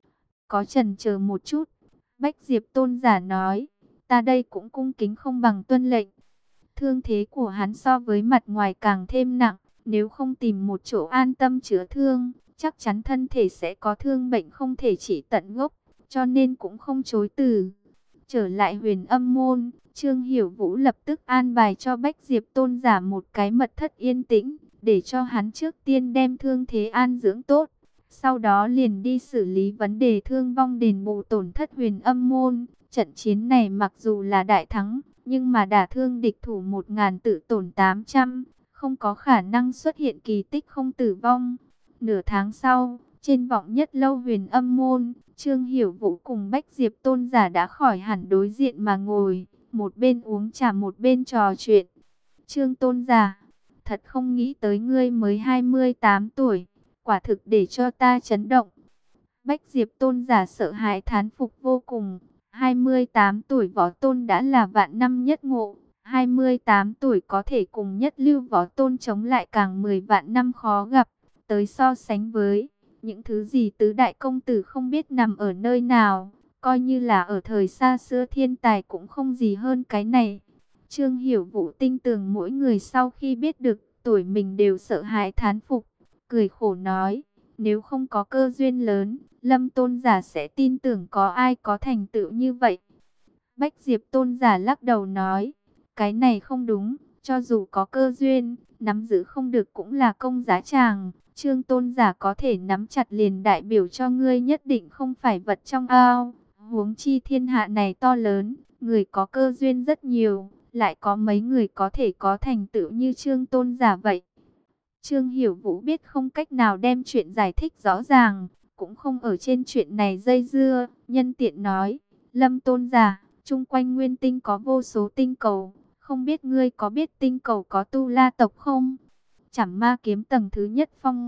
Có chần chờ một chút, Bách Diệp tôn giả nói, ta đây cũng cung kính không bằng tuân lệnh. Thương thế của hắn so với mặt ngoài càng thêm nặng, nếu không tìm một chỗ an tâm chữa thương, chắc chắn thân thể sẽ có thương bệnh không thể trị tận gốc, cho nên cũng không chối từ. Trở lại Huyền Âm môn, Trương Hiểu Vũ lập tức an bài cho Bách Diệp tôn giả một cái mật thất yên tĩnh, để cho hắn trước tiên đem thương thế an dưỡng tốt. Sau đó liền đi xử lý vấn đề thương vong đền bù tổn thất Huyền Âm môn. Trận chiến này mặc dù là đại thắng, nhưng mà đả thương địch thủ một ngàn tự tổn tám trăm, không có khả năng xuất hiện kỳ tích không tử vong. Nửa tháng sau, trên vọng nhất lâu Huyền Âm môn, Trương Hiểu Vũ cùng Bách Diệp tôn giả đã khỏi hẳn đối diện mà ngồi, một bên uống trà một bên trò chuyện. Trương tôn giả, thật không nghĩ tới ngươi mới hai mươi tám tuổi, quả thực để cho ta chấn động. Bách Diệp tôn giả sợ hãi thán phục vô cùng, hai mươi tám tuổi võ tôn đã là vạn năm nhất ngộ, hai mươi tám tuổi có thể cùng nhất lưu võ tôn chống lại càng mười vạn năm khó gặp, tới so sánh với những thứ gì tứ đại công tử không biết nằm ở nơi nào, coi như là ở thời xa xưa thiên tài cũng không gì hơn cái này. Trương Hiểu Vũ tinh tường mỗi người sau khi biết được tuổi mình đều sợ hãi thán phục, cười khổ nói, nếu không có cơ duyên lớn, Lâm tôn giả sẽ tin tưởng có ai có thành tựu như vậy. Bách Diệp tôn giả lắc đầu nói, cái này không đúng, cho dù có cơ duyên, nắm giữ không được cũng là công giá tràng. Trương tôn giả có thể nắm chặt liền đại biểu cho ngươi nhất định không phải vật trong ao. Huống chi thiên hạ này to lớn, người có cơ duyên rất nhiều, lại có mấy người có thể có thành tựu như Trương tôn giả vậy. Trương Hiểu Vũ biết không cách nào đem chuyện giải thích rõ ràng, cũng không ở trên chuyện này dây dưa, nhân tiện nói, Lâm tôn giả, chung quanh nguyên tinh có vô số tinh cầu, không biết ngươi có biết tinh cầu có tu la tộc không? Chảm ma kiếm tầng thứ nhất phong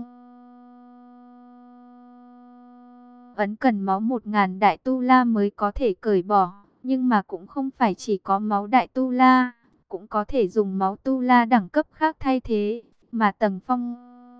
ấn cần máu một ngàn đại tu la mới có thể cởi bỏ, nhưng mà cũng không phải chỉ có máu đại tu la, cũng có thể dùng máu tu la đẳng cấp khác thay thế, mà tầng phong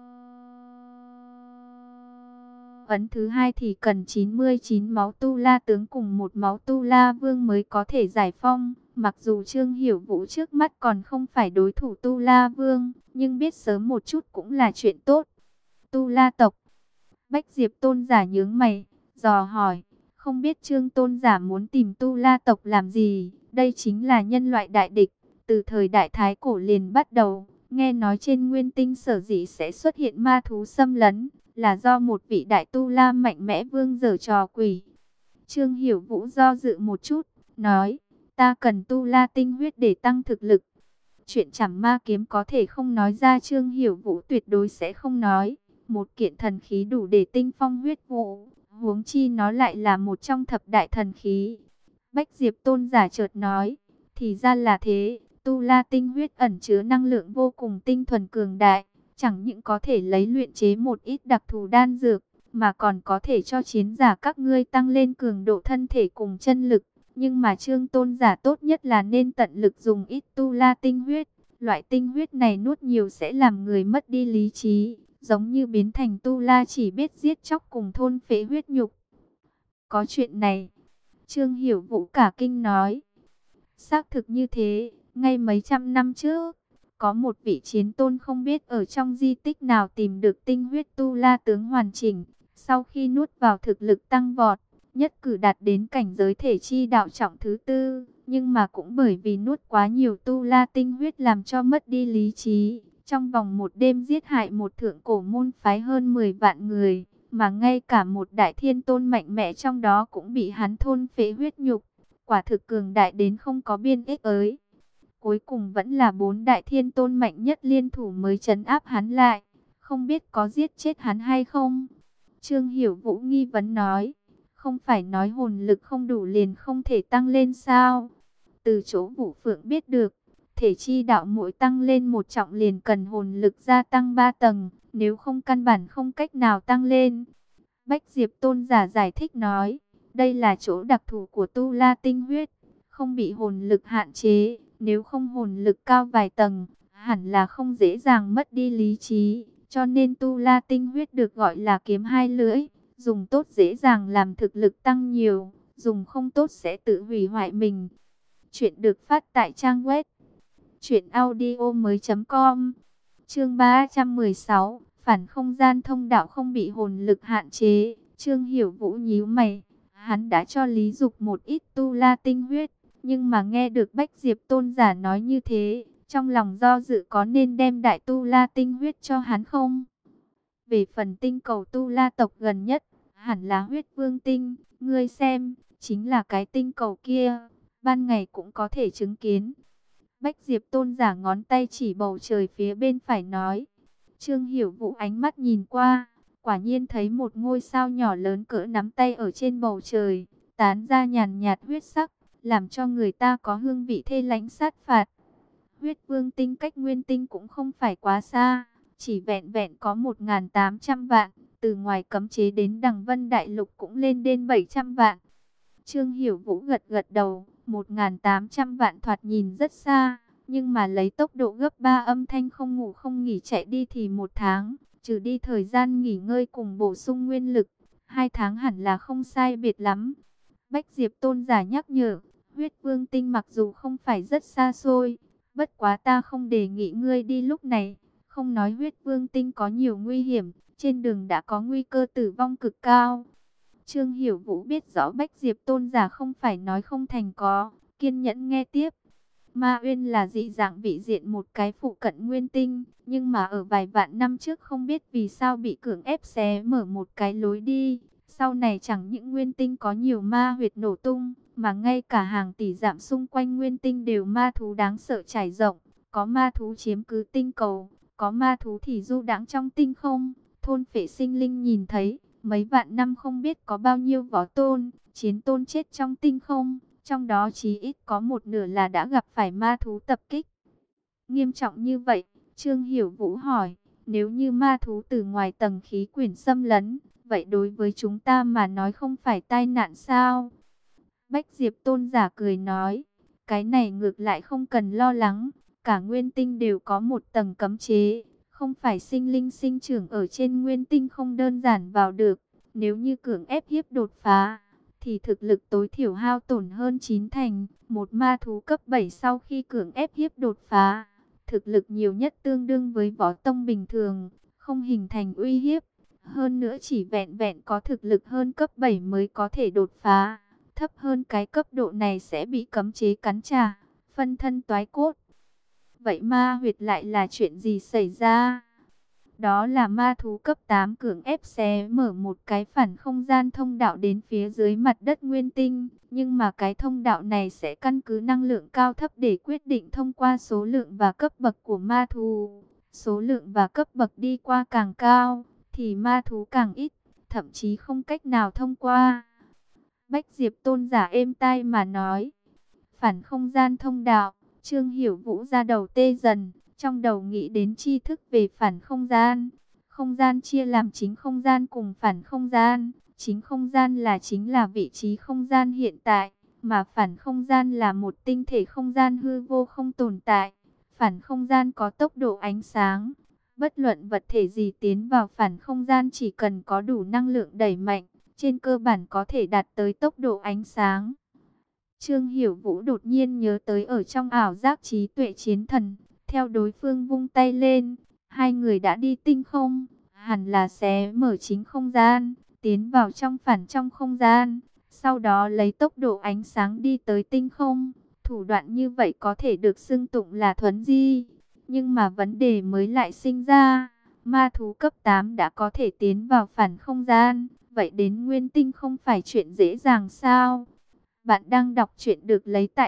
ấn thứ hai thì cần chín mươi chín máu tu la tướng cùng một máu tu la vương mới có thể giải phong. Mặc dù Trương Hiểu Vũ trước mắt còn không phải đối thủ Tu La Vương, nhưng biết sớm một chút cũng là chuyện tốt. Tu La tộc. Bách Diệp Tôn giả nhướng mày, dò hỏi, không biết Trương Tôn giả muốn tìm Tu La tộc làm gì? Đây chính là nhân loại đại địch, từ thời đại Thái Cổ liền bắt đầu. Nghe nói trên nguyên tinh sở dĩ sẽ xuất hiện ma thú xâm lấn, là do một vị đại Tu La mạnh mẽ vương giở trò quỷ. Trương Hiểu Vũ do dự một chút, nói, ta cần Tu La tinh huyết để tăng thực lực. Chuyện Trảm Ma kiếm có thể không nói ra, Trương Hiểu Vũ tuyệt đối sẽ không nói. Một kiện thần khí đủ để tinh phong huyết vũ, huống chi nó lại là một trong thập đại thần khí. Bách Diệp Tôn giả chợt nói, thì ra là thế, Tu La tinh huyết ẩn chứa năng lượng vô cùng tinh thuần cường đại, chẳng những có thể lấy luyện chế một ít đặc thù đan dược, mà còn có thể cho chiến giả các ngươi tăng lên cường độ thân thể cùng chân lực. Nhưng mà Trương Tôn giả tốt nhất là nên tận lực dùng ít Tu La tinh huyết. Loại tinh huyết này nuốt nhiều sẽ làm người mất đi lý trí, giống như biến thành Tu La chỉ biết giết chóc cùng thôn phệ huyết nhục. Có chuyện này, Trương Hiểu Vũ cả kinh nói. Xác thực như thế, ngay mấy trăm năm trước, có một vị chiến tôn không biết ở trong di tích nào tìm được tinh huyết Tu La tướng hoàn chỉnh. Sau khi nuốt vào thực lực tăng vọt, nhất cử đạt đến cảnh giới thể chi đạo trọng thứ tư. Nhưng mà cũng bởi vì nuốt quá nhiều Tu La tinh huyết làm cho mất đi lý trí. Trong vòng một đêm giết hại một thượng cổ môn phái hơn mười vạn người. Mà ngay cả một đại thiên tôn mạnh mẽ trong đó cũng bị hắn thôn phệ huyết nhục. Quả thực cường đại đến không có biên ích ấy. Cuối cùng vẫn là bốn đại thiên tôn mạnh nhất liên thủ mới trấn áp hắn lại. Không biết có giết chết hắn hay không? Trương Hiểu Vũ nghi vấn nói. Không phải nói hồn lực không đủ liền không thể tăng lên sao? Từ chỗ Vũ Phượng biết được, thể chi đạo mỗi tăng lên một trọng liền cần hồn lực gia tăng ba tầng, nếu không căn bản không cách nào tăng lên. Bách Diệp Tôn giả giải thích nói, đây là chỗ đặc thù của Tu La tinh huyết, không bị hồn lực hạn chế, nếu không hồn lực cao vài tầng, hẳn là không dễ dàng mất đi lý trí, cho nên Tu La tinh huyết được gọi là kiếm hai lưỡi, dùng tốt dễ dàng làm thực lực tăng nhiều, dùng không tốt sẽ tự hủy hoại mình. Chuyện được phát tại trang web truyện audio mới chấm com. Chương ba trăm mười sáu, phản không gian thông đạo không bị hồn lực hạn chế. Trương Hiểu Vũ nhíu mày, hắn đã cho Lý Dục một ít Tu La tinh huyết, nhưng mà nghe được Bách Diệp Tôn giả nói như thế, trong lòng do dự có nên đem đại Tu La tinh huyết cho hắn không? Về phần tinh cầu Tu La tộc gần nhất, hẳn là Huyết Vương tinh, ngươi xem, chính là cái tinh cầu kia, ban ngày cũng có thể chứng kiến. Bách Diệp Tôn giả ngón tay chỉ bầu trời phía bên phải nói. Trương Hiểu Vũ ánh mắt nhìn qua, quả nhiên thấy một ngôi sao nhỏ lớn cỡ nắm tay ở trên bầu trời, tán ra nhàn nhạt huyết sắc, làm cho người ta có hương vị thê lãnh sát phạt. Huyết Vương tinh cách Nguyên tinh cũng không phải quá xa, chỉ vẹn vẹn có một nghìn tám trăm vạn, từ ngoài cấm chế đến Đằng Vân Đại Lục cũng lên đến bảy trăm vạn. Trương Hiểu Vũ gật gật đầu, một nghìn tám trăm vạn thoạt nhìn rất xa, nhưng mà lấy tốc độ gấp ba âm thanh không ngủ không nghỉ chạy đi thì một tháng, trừ đi thời gian nghỉ ngơi cùng bổ sung nguyên lực, hai tháng hẳn là không sai biệt lắm. Bách Diệp Tôn giả nhắc nhở, Huyết Vương tinh mặc dù không phải rất xa xôi, bất quá ta không đề nghị ngươi đi lúc này, không nói Huyết Vương tinh có nhiều nguy hiểm, trên đường đã có nguy cơ tử vong cực cao. Trương Hiểu Vũ biết rõ Bách Diệp Tôn giả không phải nói không thành có, kiên nhẫn nghe tiếp. Ma Uyên là dị dạng vị diện một cái phụ cận Nguyên tinh, nhưng mà ở vài vạn năm trước không biết vì sao bị cưỡng ép xé mở một cái lối đi. Sau này chẳng những Nguyên tinh có nhiều ma huyệt nổ tung, mà ngay cả hàng tỷ dặm xung quanh Nguyên tinh đều ma thú đáng sợ trải rộng. Có ma thú chiếm cứ tinh cầu, có ma thú thì du đãng trong tinh không, thôn phệ sinh linh nhìn thấy. Mấy vạn năm không biết có bao nhiêu võ tôn, chiến tôn chết trong tinh không, trong đó chí ít có một nửa là đã gặp phải ma thú tập kích. Nghiêm trọng như vậy, Trương Hiểu Vũ hỏi, nếu như ma thú từ ngoài tầng khí quyển xâm lấn, vậy đối với chúng ta mà nói không phải tai nạn sao? Bách Diệp Tôn giả cười nói, cái này ngược lại không cần lo lắng, cả Nguyên tinh đều có một tầng cấm chế. Không phải sinh linh sinh trưởng ở trên Nguyên tinh không đơn giản vào được. Nếu như cưỡng ép hiếp đột phá, thì thực lực tối thiểu hao tổn hơn chín thành. Một ma thú cấp bảy sau khi cưỡng ép hiếp đột phá, thực lực nhiều nhất tương đương với võ tông bình thường, không hình thành uy hiếp. Hơn nữa chỉ vẹn vẹn có thực lực hơn cấp bảy mới có thể đột phá. Thấp hơn cái cấp độ này sẽ bị cấm chế cắn trả, phân thân toái cốt. Vậy ma huyệt lại là chuyện gì xảy ra? Đó là ma thú cấp tám cưỡng ép xé mở một cái phản không gian thông đạo đến phía dưới mặt đất nguyên tinh. Nhưng mà cái thông đạo này sẽ căn cứ năng lượng cao thấp để quyết định thông qua số lượng và cấp bậc của ma thú. Số lượng và cấp bậc đi qua càng cao, thì ma thú càng ít, thậm chí không cách nào thông qua. Bách Diệp Tôn giả êm tai mà nói. Phản không gian thông đạo, Trương Hiểu Vũ ra đầu tê dần, trong đầu nghĩ đến tri thức về phản không gian. Không gian chia làm chính không gian cùng phản không gian. Chính không gian là chính là vị trí không gian hiện tại, mà phản không gian là một tinh thể không gian hư vô không tồn tại. Phản không gian có tốc độ ánh sáng. Bất luận vật thể gì tiến vào phản không gian chỉ cần có đủ năng lượng đẩy mạnh, trên cơ bản có thể đạt tới tốc độ ánh sáng. Trương Hiểu Vũ đột nhiên nhớ tới ở trong ảo giác trí tuệ chiến thần, theo đối phương vung tay lên, hai người đã đi tinh không, hẳn là xé mở chính không gian, tiến vào trong phản trong không gian, sau đó lấy tốc độ ánh sáng đi tới tinh không. Thủ đoạn như vậy có thể được xưng tụng là thuấn di, nhưng mà vấn đề mới lại sinh ra, ma thú cấp tám đã có thể tiến vào phản không gian, vậy đến nguyên tinh không phải chuyện dễ dàng sao? Bạn đang đọc truyện được lấy tại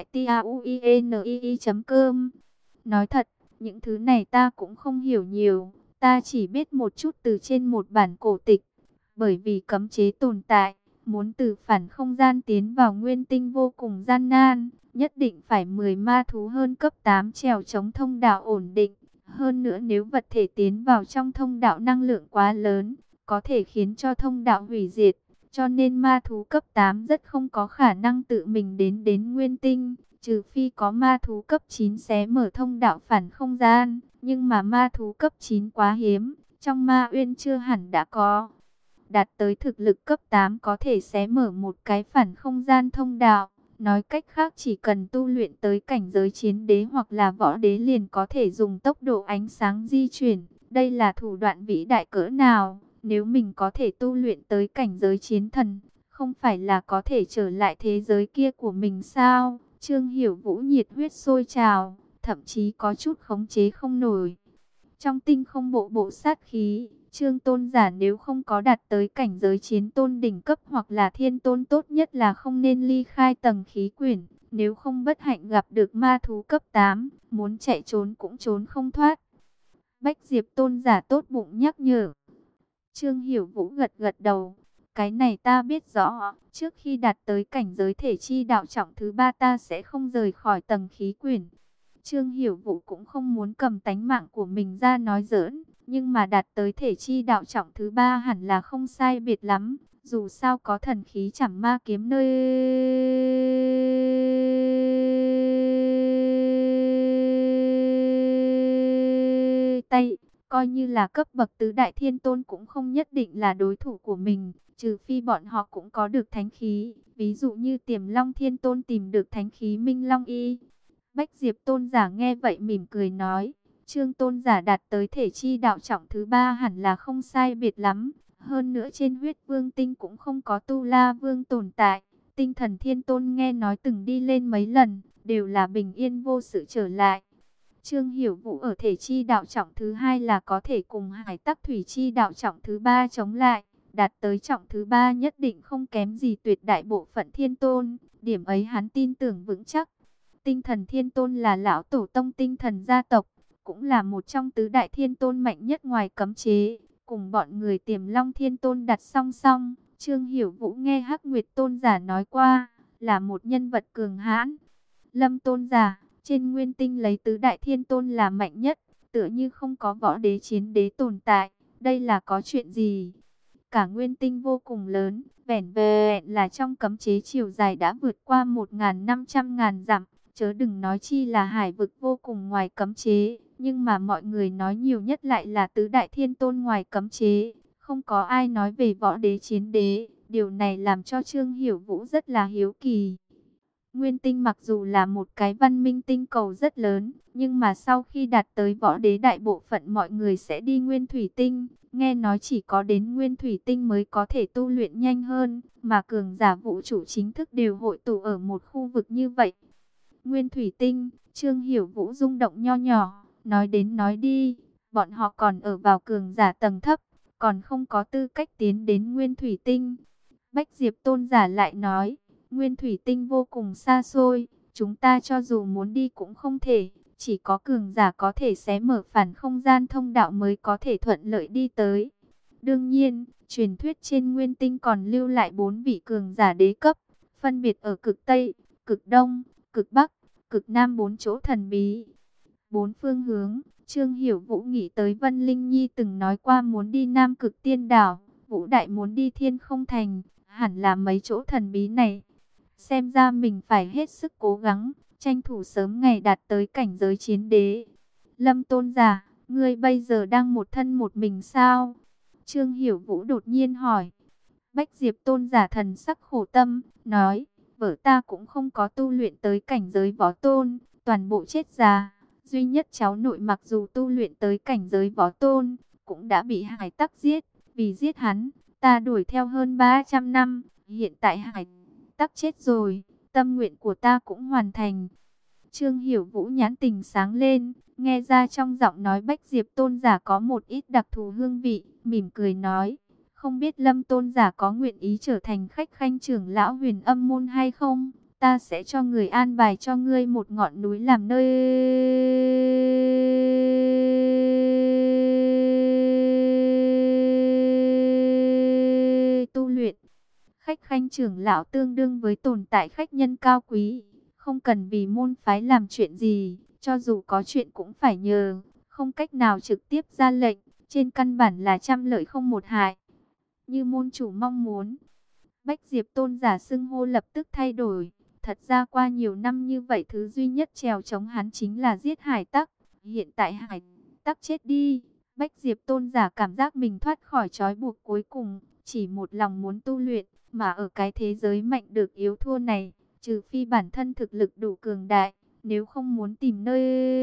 tauinii chấm com. Nói thật, những thứ này ta cũng không hiểu nhiều, ta chỉ biết một chút từ trên một bản cổ tịch. Bởi vì cấm chế tồn tại, muốn từ phản không gian tiến vào nguyên tinh vô cùng gian nan, nhất định phải mười ma thú hơn cấp tám trèo chống thông đạo ổn định. Hơn nữa nếu vật thể tiến vào trong thông đạo năng lượng quá lớn, có thể khiến cho thông đạo hủy diệt. Cho nên ma thú cấp tám rất không có khả năng tự mình đến đến nguyên tinh, trừ phi có ma thú cấp chín xé mở thông đạo phản không gian. Nhưng mà ma thú cấp chín quá hiếm, trong ma uyên chưa hẳn đã có. Đạt tới thực lực cấp tám có thể xé mở một cái phản không gian thông đạo. Nói cách khác chỉ cần tu luyện tới cảnh giới chiến đế hoặc là võ đế liền có thể dùng tốc độ ánh sáng di chuyển. Đây là thủ đoạn vĩ đại cỡ nào? Nếu mình có thể tu luyện tới cảnh giới chiến thần, không phải là có thể trở lại thế giới kia của mình sao? Trương Hiểu Vũ nhiệt huyết sôi trào, thậm chí có chút khống chế không nổi. Trong tinh không bộ bộ sát khí, Trương Tôn giả nếu không có đạt tới cảnh giới chiến tôn đỉnh cấp hoặc là thiên tôn, tốt nhất là không nên ly khai tầng khí quyển. Nếu không bất hạnh gặp được ma thú cấp tám, muốn chạy trốn cũng trốn không thoát. Bách Diệp Tôn giả tốt bụng nhắc nhở. Trương Hiểu Vũ gật gật đầu. Cái này ta biết rõ, trước khi đạt tới cảnh giới thể chi đạo trọng thứ ba ta sẽ không rời khỏi tầng khí quyển. Trương Hiểu Vũ cũng không muốn cầm tánh mạng của mình ra nói giỡn, nhưng mà đạt tới thể chi đạo trọng thứ ba hẳn là không sai biệt lắm. Dù sao có thần khí chảm ma kiếm nơi tay, coi như là cấp bậc tứ đại thiên tôn cũng không nhất định là đối thủ của mình, trừ phi bọn họ cũng có được thánh khí, ví dụ như Tiềm Long Thiên Tôn tìm được thánh khí Minh Long Y. Bách Diệp Tôn giả nghe vậy mỉm cười nói, Trương Tôn giả đạt tới thể chi đạo trọng thứ ba hẳn là không sai biệt lắm, hơn nữa trên huyết vương tinh cũng không có Tu La Vương tồn tại. Tinh Thần Thiên Tôn nghe nói từng đi lên mấy lần, đều là bình yên vô sự trở lại. Trương Hiểu Vũ ở thể chi đạo trọng thứ hai là có thể cùng Hải Tắc Thủy chi đạo trọng thứ ba chống lại, đạt tới trọng thứ ba nhất định không kém gì tuyệt đại bộ phận thiên tôn, điểm ấy hắn tin tưởng vững chắc. Tinh Thần Thiên Tôn là lão tổ tông tinh thần gia tộc, cũng là một trong tứ đại thiên tôn mạnh nhất ngoài cấm chế, cùng bọn người Tiềm Long Thiên Tôn đặt song song. Trương Hiểu Vũ nghe Hắc Nguyệt Tôn giả nói qua, là một nhân vật cường hãn. Lâm Tôn giả, trên nguyên tinh lấy tứ đại thiên tôn là mạnh nhất, tựa như không có võ đế chiến đế tồn tại, đây là có chuyện gì? Cả nguyên tinh vô cùng lớn, vẻn vẹn là trong cấm chế chiều dài đã vượt qua một nghìn năm trăm ngàn dặm, chớ đừng nói chi là hải vực vô cùng ngoài cấm chế, nhưng mà mọi người nói nhiều nhất lại là tứ đại thiên tôn ngoài cấm chế, không có ai nói về võ đế chiến đế, Điều này làm cho Trương Hiểu Vũ rất là hiếu kỳ. Nguyên tinh mặc dù là một cái văn minh tinh cầu rất lớn, nhưng mà sau khi đạt tới võ đế đại bộ phận mọi người sẽ đi nguyên thủy tinh. Nghe nói chỉ có đến nguyên thủy tinh mới có thể tu luyện nhanh hơn, mà cường giả vũ trụ chính thức đều hội tụ ở một khu vực như vậy. Nguyên thủy tinh, Trương Hiểu Vũ rung động nho nhỏ, nói đến nói đi, bọn họ còn ở vào cường giả tầng thấp, còn không có tư cách tiến đến nguyên thủy tinh. Bách Diệp Tôn giả lại nói, nguyên thủy tinh vô cùng xa xôi, chúng ta cho dù muốn đi cũng không thể, chỉ có cường giả có thể xé mở phản không gian thông đạo mới có thể thuận lợi đi tới. Đương nhiên, truyền thuyết trên nguyên tinh còn lưu lại bốn vị cường giả đế cấp, phân biệt ở cực Tây, cực Đông, cực Bắc, cực Nam bốn chỗ thần bí. Bốn phương hướng, Trương Hiểu Vũ nghĩ tới Vân Linh Nhi từng nói qua muốn đi Nam Cực Tiên Đảo, Vũ Đại muốn đi Thiên Không Thành, hẳn là mấy chỗ thần bí này. Xem ra mình phải hết sức cố gắng, tranh thủ sớm ngày đạt tới cảnh giới chiến đế. Lâm Tôn giả, ngươi bây giờ đang một thân một mình sao? Trương Hiểu Vũ đột nhiên hỏi. Bách Diệp Tôn giả thần sắc khổ tâm, nói, vợ ta cũng không có tu luyện tới cảnh giới võ tôn, toàn bộ chết già. Duy nhất cháu nội mặc dù tu luyện tới cảnh giới võ tôn, cũng đã bị hải tặc giết. Vì giết hắn, ta đuổi theo hơn ba trăm năm, hiện tại hải tắc chết rồi, tâm nguyện của ta cũng hoàn thành. Trương Hiểu Vũ nhãn tình sáng lên, nghe ra trong giọng nói Bách Diệp Tôn giả có một ít đặc thù hương vị, mỉm cười nói, không biết Lâm Tôn giả có nguyện ý trở thành khách khanh trưởng lão Huyền Âm môn hay không? Ta sẽ cho người an bài cho ngươi một ngọn núi làm nơi tu luyện. Khách khanh trưởng lão tương đương với tồn tại khách nhân cao quý, không cần vì môn phái làm chuyện gì, cho dù có chuyện cũng phải nhờ, không cách nào trực tiếp ra lệnh, trên căn bản là trăm lợi không một hại. Như môn chủ mong muốn. Bách Diệp Tôn giả xưng hô lập tức thay đổi, thật ra qua nhiều năm như vậy thứ duy nhất trèo chống hắn chính là giết hải tặc, hiện tại hải tặc chết đi, Bách Diệp Tôn giả cảm giác mình thoát khỏi trói buộc cuối cùng, chỉ một lòng muốn tu luyện. Mà ở cái thế giới mạnh được yếu thua này, trừ phi bản thân thực lực đủ cường đại, nếu không muốn tìm nơi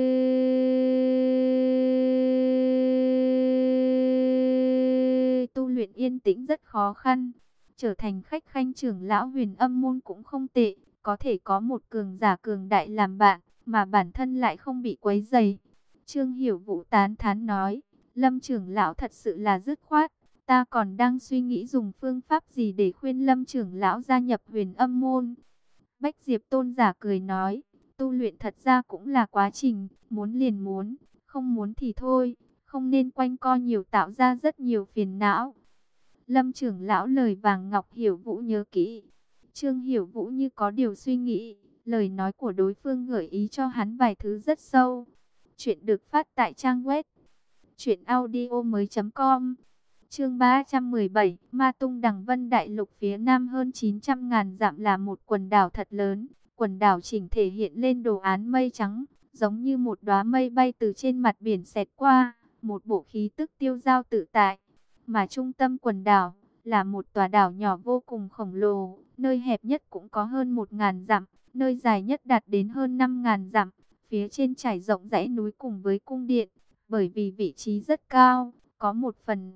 tu luyện yên tĩnh rất khó khăn. Trở thành khách khanh trưởng lão Huyền Âm môn cũng không tệ, có thể có một cường giả cường đại làm bạn, mà bản thân lại không bị quấy rầy. Trương Hiểu Vũ tán thán nói, Lâm trưởng lão thật sự là dứt khoát. Ta còn đang suy nghĩ dùng phương pháp gì để khuyên Lâm trưởng lão gia nhập Huyền Âm môn. Bách Diệp Tôn giả cười nói, tu luyện thật ra cũng là quá trình, muốn liền muốn, không muốn thì thôi, không nên quanh co nhiều tạo ra rất nhiều phiền não. Lâm trưởng lão lời vàng ngọc Hiểu Vũ nhớ kỹ. Trương Hiểu Vũ như có điều suy nghĩ, lời nói của đối phương gợi ý cho hắn vài thứ rất sâu. Chuyện được phát tại trang web truyện audio mới chấm com. Chương ba trăm mười bảy, Ma Tung Đằng Vân Đại Lục phía nam hơn chín trăm ngàn dặm là một quần đảo thật lớn. Quần đảo chỉnh thể hiện lên đồ án mây trắng, giống như một đóa mây bay từ trên mặt biển xẹt qua, một bộ khí tức tiêu dao tự tại. Mà trung tâm quần đảo là một tòa đảo nhỏ vô cùng khổng lồ, nơi hẹp nhất cũng có hơn một ngàn dặm, nơi dài nhất đạt đến hơn năm ngàn dặm. Phía trên trải rộng dãy núi cùng với cung điện, bởi vì vị trí rất cao, có một phần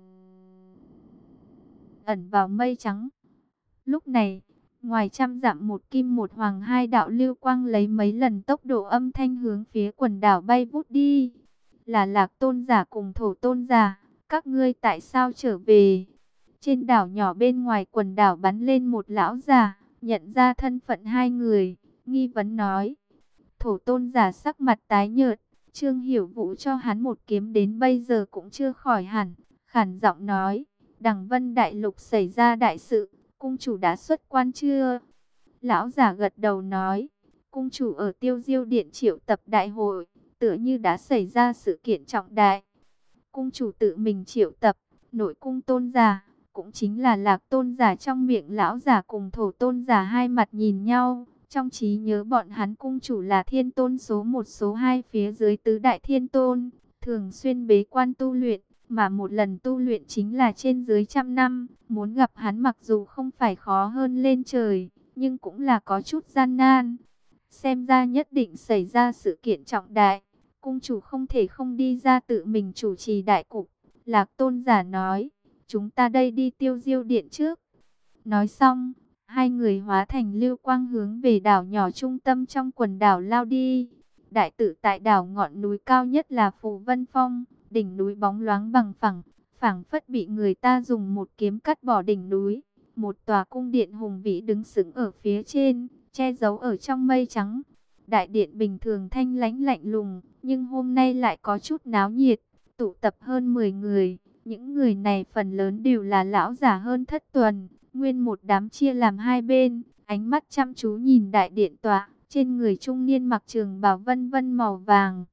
ẩn vào mây trắng. Lúc này, ngoài trăm dặm một kim một hoàng hai đạo lưu quang lấy mấy lần tốc độ âm thanh hướng phía quần đảo bay vút đi. Là Lạc Tôn giả cùng Thổ Tôn giả, các ngươi tại sao trở về? Trên đảo nhỏ bên ngoài quần đảo bắn lên một lão già, nhận ra thân phận hai người, nghi vấn nói. Thổ Tôn giả sắc mặt tái nhợt, Trương Hiểu Vũ cho hắn một kiếm đến bây giờ cũng chưa khỏi hẳn, khản giọng nói, Đằng Vân Đại Lục xảy ra đại sự, cung chủ đã xuất quan chưa? Lão giả gật đầu nói, cung chủ ở Tiêu Diêu Điện triệu tập đại hội, tựa như đã xảy ra sự kiện trọng đại. Cung chủ tự mình triệu tập, nội cung tôn giả, cũng chính là Lạc Tôn giả trong miệng lão giả cùng Thổ Tôn giả hai mặt nhìn nhau. Trong trí nhớ bọn hắn cung chủ là thiên tôn số một số hai phía dưới tứ đại thiên tôn, thường xuyên bế quan tu luyện, mà một lần tu luyện chính là trên dưới trăm năm. Muốn gặp hắn mặc dù không phải khó hơn lên trời, nhưng cũng là có chút gian nan. Xem ra nhất định xảy ra sự kiện trọng đại, cung chủ không thể không đi ra tự mình chủ trì đại cục. Lạc Tôn giả nói, chúng ta đây đi Tiêu Diêu Điện trước. Nói xong, hai người hóa thành lưu quang hướng về đảo nhỏ trung tâm trong quần đảo lao đi. Đại tự tại đảo ngọn núi cao nhất là Phù Vân Phong, đỉnh núi bóng loáng bằng phẳng, phảng phất bị người ta dùng một kiếm cắt bỏ đỉnh núi. Một tòa cung điện hùng vĩ đứng sững ở phía trên, che giấu ở trong mây trắng. Đại điện bình thường thanh lãnh lạnh lùng, nhưng hôm nay lại có chút náo nhiệt, tụ tập hơn mười người. Những người này phần lớn đều là lão giả hơn thất tuần, nguyên một đám chia làm hai bên, ánh mắt chăm chú nhìn đại điện tọa, trên người trung niên mặc trường bào vân vân màu vàng.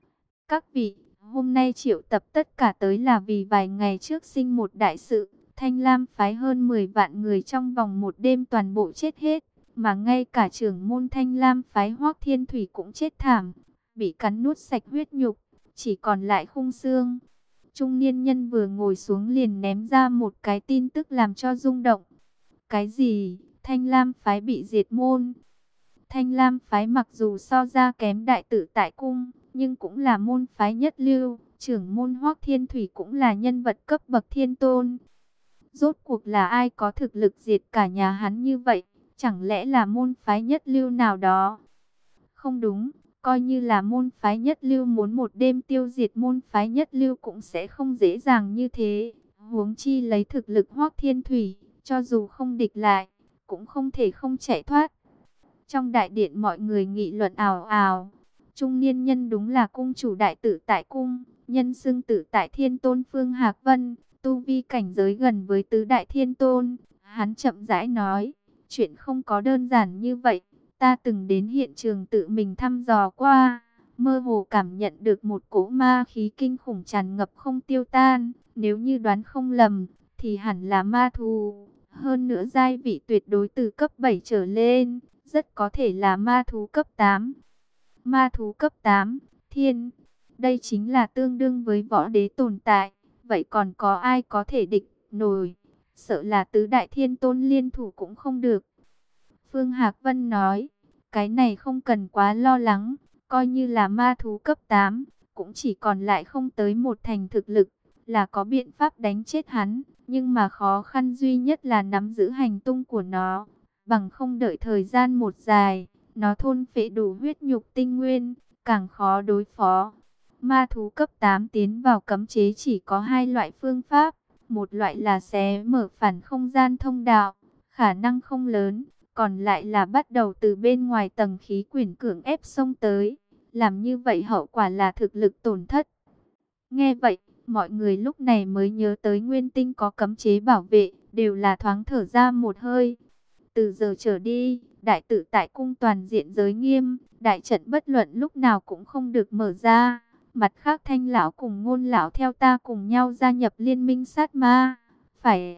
Các vị, hôm nay triệu tập tất cả tới là vì vài ngày trước sinh một đại sự, Thanh Lam phái hơn mười vạn người trong vòng một đêm toàn bộ chết hết, mà ngay cả trưởng môn Thanh Lam phái Hoắc Thiên Thủy cũng chết thảm, bị cắn nuốt sạch huyết nhục, chỉ còn lại khung xương. Trung niên nhân vừa ngồi xuống liền ném ra một cái tin tức làm cho rung động. Cái gì? Thanh Lam phái bị diệt môn? Thanh Lam phái mặc dù so ra kém đại tự tại cung, nhưng cũng là môn phái nhất lưu, trưởng môn Hoắc Thiên Thủy cũng là nhân vật cấp bậc thiên tôn. Rốt cuộc là ai có thực lực diệt cả nhà hắn như vậy? Chẳng lẽ là môn phái nhất lưu nào đó? Không đúng, coi như là môn phái nhất lưu muốn một đêm tiêu diệt môn phái nhất lưu cũng sẽ không dễ dàng như thế. Huống chi lấy thực lực Hoắc Thiên Thủy, cho dù không địch lại, cũng không thể không chạy thoát. Trong đại điện mọi người nghị luận ào ào. Trung niên nhân đúng là cung chủ đại tự tại cung, nhân xưng tự tại thiên tôn Phương Hạc Vân, tu vi cảnh giới gần với tứ đại thiên tôn. Hắn chậm rãi nói, chuyện không có đơn giản như vậy. Ta từng đến hiện trường tự mình thăm dò qua, mơ hồ cảm nhận được một cỗ ma khí kinh khủng tràn ngập không tiêu tan. Nếu như đoán không lầm, thì hẳn là ma thú. Hơn nữa giai vị tuyệt đối từ cấp bảy trở lên, rất có thể là ma thú cấp tám. Ma thú cấp tám, thiên, đây chính là tương đương với võ đế tồn tại. Vậy còn có ai có thể địch nổi? Sợ là tứ đại thiên tôn liên thủ cũng không được. Phương Hạc Vân nói, cái này không cần quá lo lắng, coi như là ma thú cấp tám, cũng chỉ còn lại không tới một thành thực lực, là có biện pháp đánh chết hắn, nhưng mà khó khăn duy nhất là nắm giữ hành tung của nó, bằng không đợi thời gian một dài, nó thôn phệ đủ huyết nhục tinh nguyên, càng khó đối phó. Ma thú cấp tám tiến vào cấm chế chỉ có hai loại phương pháp, một loại là xé mở phản không gian thông đạo, khả năng không lớn, còn lại là bắt đầu từ bên ngoài tầng khí quyển cưỡng ép xông tới. Làm như vậy hậu quả là thực lực tổn thất. Nghe vậy, mọi người lúc này mới nhớ tới Nguyên Tinh có cấm chế bảo vệ, đều là thoáng thở ra một hơi. Từ giờ trở đi, đại tự tại cung toàn diện giới nghiêm, đại trận bất luận lúc nào cũng không được mở ra. Mặt khác Thanh lão cùng Ngôn lão theo ta cùng nhau gia nhập liên minh sát ma, phải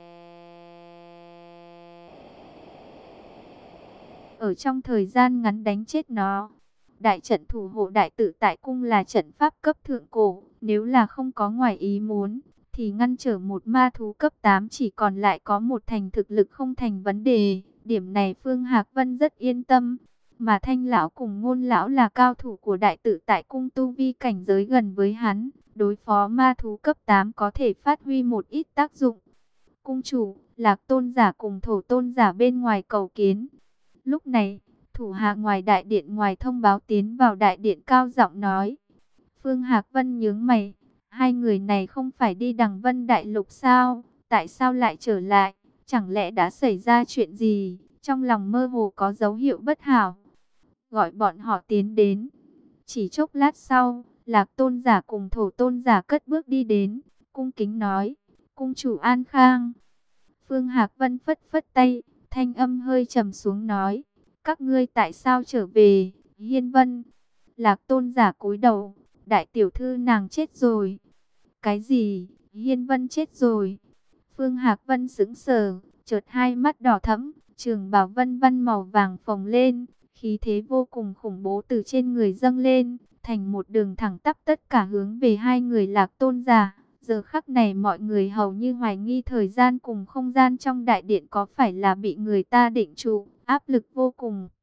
ở trong thời gian ngắn đánh chết nó. Đại trận thủ hộ đại tự tại cung là trận pháp cấp thượng cổ, nếu là không có ngoài ý muốn, thì ngăn trở một ma thú cấp tám chỉ còn lại có một thành thực lực không thành vấn đề. Điểm này Phương Hạc Vân rất yên tâm. Mà Thanh lão cùng Ngôn lão là cao thủ của đại tự tại cung, tu vi cảnh giới gần với hắn, đối phó ma thú cấp tám có thể phát huy một ít tác dụng. Cung chủ, Lạc tôn giả cùng Thổ tôn giả bên ngoài cầu kiến. Lúc này, thủ hạ ngoài đại điện ngoài thông báo tiến vào đại điện cao giọng nói. Phương Hạc Vân nhướng mày, hai người này không phải đi Đằng Vân Đại Lục sao? Tại sao lại trở lại? Chẳng lẽ đã xảy ra chuyện gì? Trong lòng mơ hồ có dấu hiệu bất hảo. Gọi bọn họ tiến đến. Chỉ chốc lát sau, Lạc tôn giả cùng Thổ tôn giả cất bước đi đến, cung kính nói, cung chủ an khang. Phương Hạc Vân phất phất tay, thanh âm hơi trầm xuống nói, các ngươi tại sao trở về? Hiên Vân. Lạc tôn giả cúi đầu, đại tiểu thư nàng chết rồi. Cái gì? Hiên Vân chết rồi? Phương Hạc Vân sững sờ, chợt hai mắt đỏ thẫm, trường bào vân vân màu vàng phồng lên, khí thế vô cùng khủng bố từ trên người dâng lên, thành một đường thẳng tắp tất cả hướng về hai người Lạc tôn giả. Giờ khắc này mọi người hầu như hoài nghi thời gian cùng không gian trong đại điện có phải là bị người ta định trụ, áp lực vô cùng.